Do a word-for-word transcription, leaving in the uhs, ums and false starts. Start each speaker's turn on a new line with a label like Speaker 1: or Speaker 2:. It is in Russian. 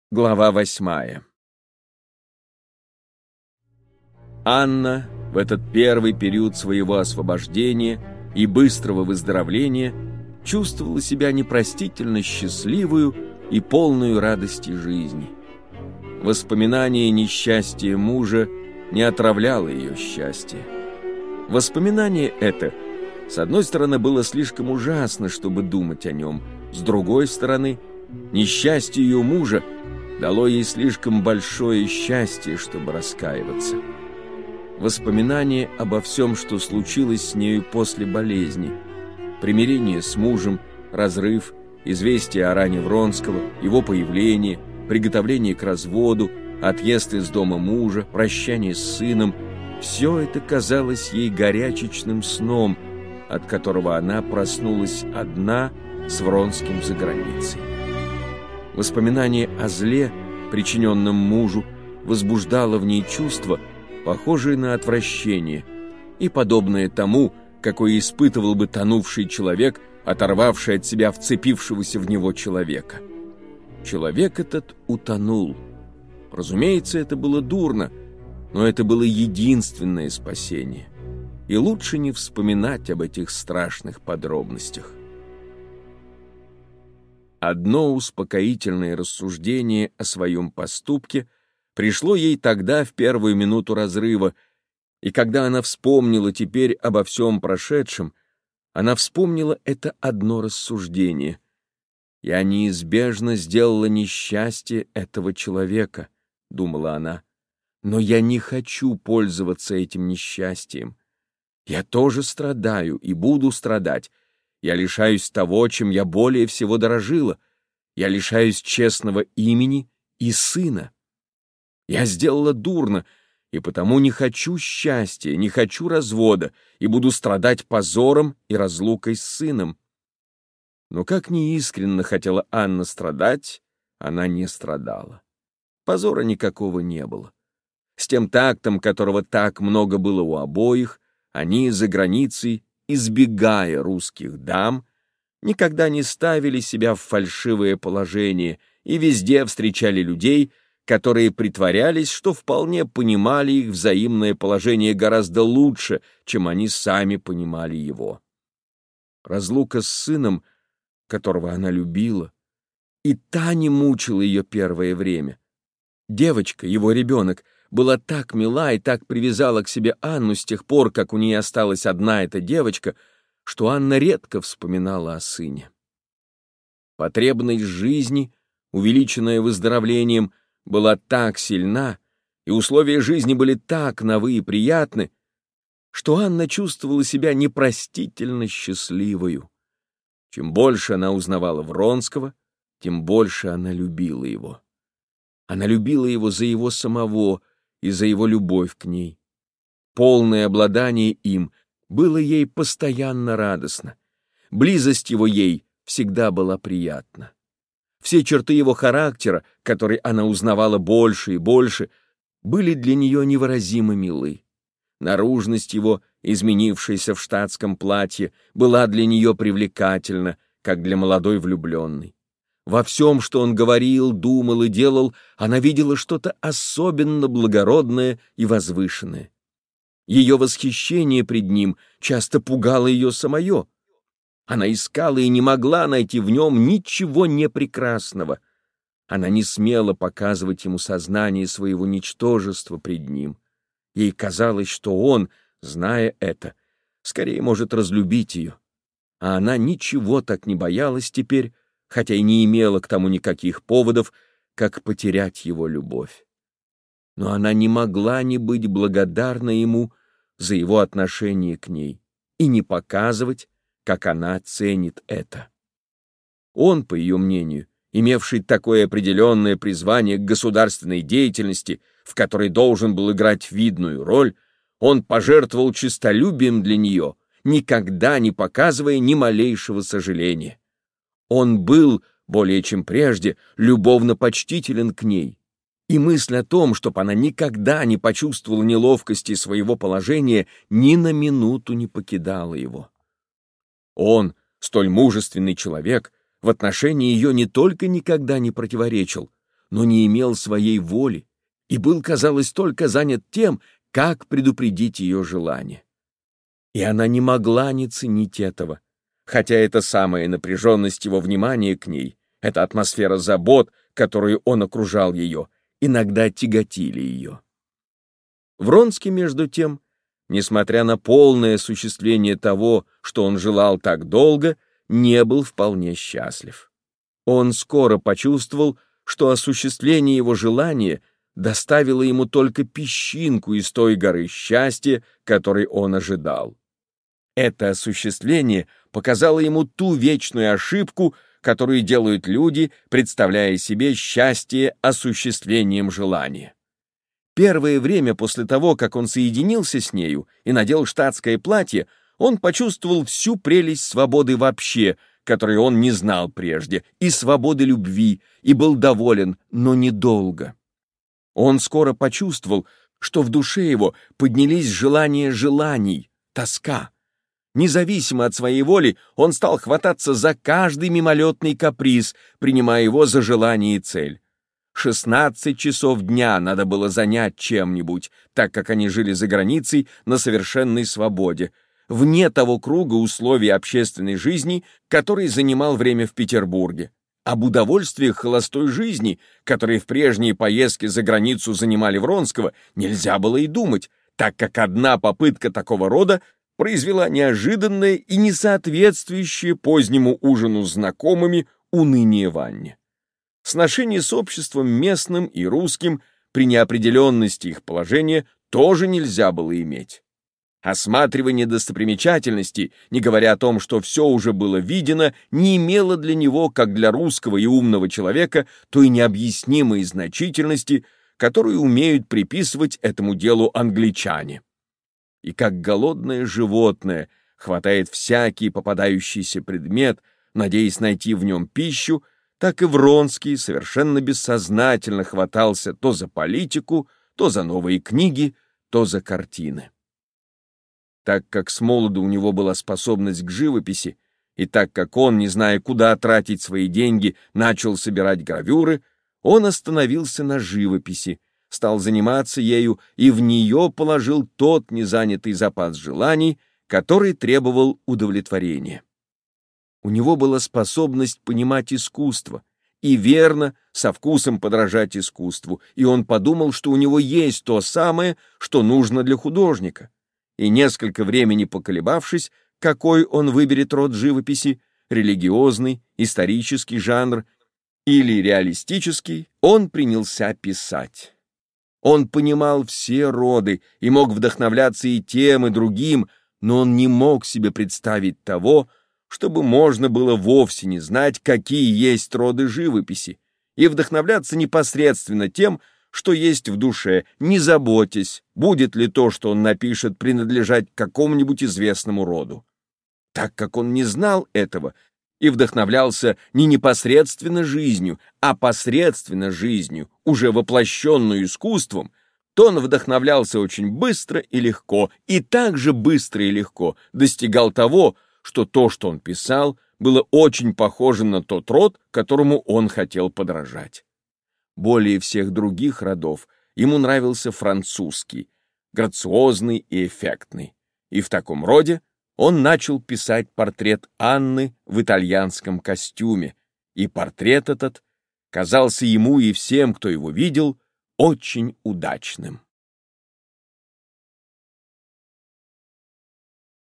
Speaker 1: Глава восьмая. Анна в этот первый период своего освобождения и быстрого выздоровления чувствовала себя непростительно счастливую и полную радости жизни. Воспоминание несчастья мужа не отравляло ее счастье. Воспоминание это, с одной стороны, было слишком ужасно, чтобы думать о нем, с другой стороны, несчастье ее мужа дало ей слишком большое счастье, чтобы раскаиваться. Воспоминания обо всем, что случилось с нею после болезни, примирение с мужем, разрыв, известие о ране Вронского, его появление, приготовление к разводу, отъезд из дома мужа, прощание с сыном — все это казалось ей горячечным сном, от которого она проснулась одна с Вронским за границей. Воспоминание о зле, причиненном мужу, возбуждало в ней чувство, похожее на отвращение, и подобное тому, какое испытывал бы тонувший человек, оторвавший от себя вцепившегося в него человека. Человек этот утонул. Разумеется, это было дурно, но это было единственное спасение. И лучше не вспоминать об этих страшных подробностях. Одно успокоительное рассуждение о своем поступке пришло ей тогда в первую минуту разрыва, и когда она вспомнила теперь обо всем прошедшем, она вспомнила это одно рассуждение. «Я неизбежно сделала несчастье этого человека», — думала она, — «но я не хочу пользоваться этим несчастьем. Я тоже страдаю и буду страдать. Я лишаюсь того, чем я более всего дорожила. Я лишаюсь честного имени и сына. Я сделала дурно, и потому не хочу счастья, не хочу развода, и буду страдать позором и разлукой с сыном». Но как неискренно хотела Анна страдать, она не страдала. Позора никакого не было. С тем тактом, которого так много было у обоих, они за границей, избегая русских дам, никогда не ставили себя в фальшивое положение и везде встречали людей, которые притворялись, что вполне понимали их взаимное положение гораздо лучше, чем они сами понимали его. Разлука с сыном, которого она любила, и та не мучила ее первое время. Девочка, его ребенок, была так мила и так привязала к себе Анну с тех пор, как у нее осталась одна эта девочка, что Анна редко вспоминала о сыне. Потребность жизни, увеличенная выздоровлением, была так сильна, и условия жизни были так новы и приятны, что Анна чувствовала себя непростительно счастливою. Чем больше она узнавала Вронского, тем больше она любила его. Она любила его за его самого и за его любовь к ней. Полное обладание им было ей постоянно радостно. Близость его ей всегда была приятна. Все черты его характера, которые она узнавала больше и больше, были для нее невыразимо милы. Наружность его, изменившаяся в штатском платье, была для нее привлекательна, как для молодой влюбленной. Во всем, что он говорил, думал и делал, она видела что-то особенно благородное и возвышенное. Ее восхищение пред ним часто пугало ее самое. Она искала и не могла найти в нем ничего непрекрасного. Она не смела показывать ему сознание своего ничтожества пред ним. Ей казалось, что он, зная это, скорее может разлюбить ее. А она ничего так не боялась теперь, хотя и не имела к тому никаких поводов, как потерять его любовь. Но она не могла не быть благодарна ему за его отношение к ней и не показывать, как она ценит это. Он, по ее мнению, имевший такое определенное призвание к государственной деятельности, в которой должен был играть видную роль, он пожертвовал честолюбием для нее, никогда не показывая ни малейшего сожаления. Он был, более чем прежде, любовно почтителен к ней, и мысль о том, чтобы она никогда не почувствовала неловкости своего положения, ни на минуту не покидала его. Он, столь мужественный человек, в отношении ее не только никогда не противоречил, но не имел своей воли и был, казалось, только занят тем, как предупредить ее желание. И она не могла не ценить этого, хотя эта самая напряженность его внимания к ней, эта атмосфера забот, которой он окружал ее, иногда тяготили ее. Вронский, между тем, несмотря на полное осуществление того, что он желал так долго, не был вполне счастлив. Он скоро почувствовал, что осуществление его желания доставило ему только песчинку из той горы счастья, которой он ожидал. Это осуществление показало ему ту вечную ошибку, которую делают люди, представляя себе счастье осуществлением желания. Первое время после того, как он соединился с нею и надел штатское платье, он почувствовал всю прелесть свободы вообще, которой он не знал прежде, и свободы любви, и был доволен, но недолго. Он скоро почувствовал, что в душе его поднялись желания желаний, тоска. Независимо от своей воли, он стал хвататься за каждый мимолетный каприз, принимая его за желание и цель. Шестнадцать часов дня надо было занять чем-нибудь, так как они жили за границей на совершенной свободе, вне того круга условий общественной жизни, который занимал время в Петербурге. Об удовольствиях холостой жизни, которые в прежние поездки за границу занимали Вронского, нельзя было и думать, так как одна попытка такого рода произвела неожиданное и несоответствующее позднему ужину с знакомыми уныние Ванне. Сношение с обществом местным и русским при неопределенности их положения тоже нельзя было иметь. Осматривание достопримечательностей, не говоря о том, что все уже было видено, не имело для него, как для русского и умного человека, той необъяснимой значительности, которую умеют приписывать этому делу англичане. И как голодное животное хватает всякий попадающийся предмет, надеясь найти в нем пищу, так и Вронский совершенно бессознательно хватался то за политику, то за новые книги, то за картины. Так как с молоду у него была способность к живописи, и так как он, не зная, куда тратить свои деньги, начал собирать гравюры, он остановился на живописи, стал заниматься ею и в нее положил тот незанятый запас желаний, который требовал удовлетворения. У него была способность понимать искусство и верно, со вкусом подражать искусству, и он подумал, что у него есть то самое, что нужно для художника. И несколько времени поколебавшись, какой он выберет род живописи, религиозный, исторический жанр или реалистический, он принялся писать. Он понимал все роды и мог вдохновляться и тем, и другим, но он не мог себе представить того, чтобы можно было вовсе не знать, какие есть роды живописи, и вдохновляться непосредственно тем, что есть в душе, не заботясь, будет ли то, что он напишет, принадлежать какому-нибудь известному роду. Так как он не знал этого и вдохновлялся не непосредственно жизнью, а посредственно жизнью, уже воплощенную искусством, то он вдохновлялся очень быстро и легко, и так же быстро и легко достигал того, что то, что он писал, было очень похоже на тот род, которому он хотел подражать. Более всех других родов ему нравился французский, грациозный и эффектный, и в таком роде он начал писать портрет Анны в итальянском костюме, и портрет этот казался ему и всем, кто его видел, очень удачным.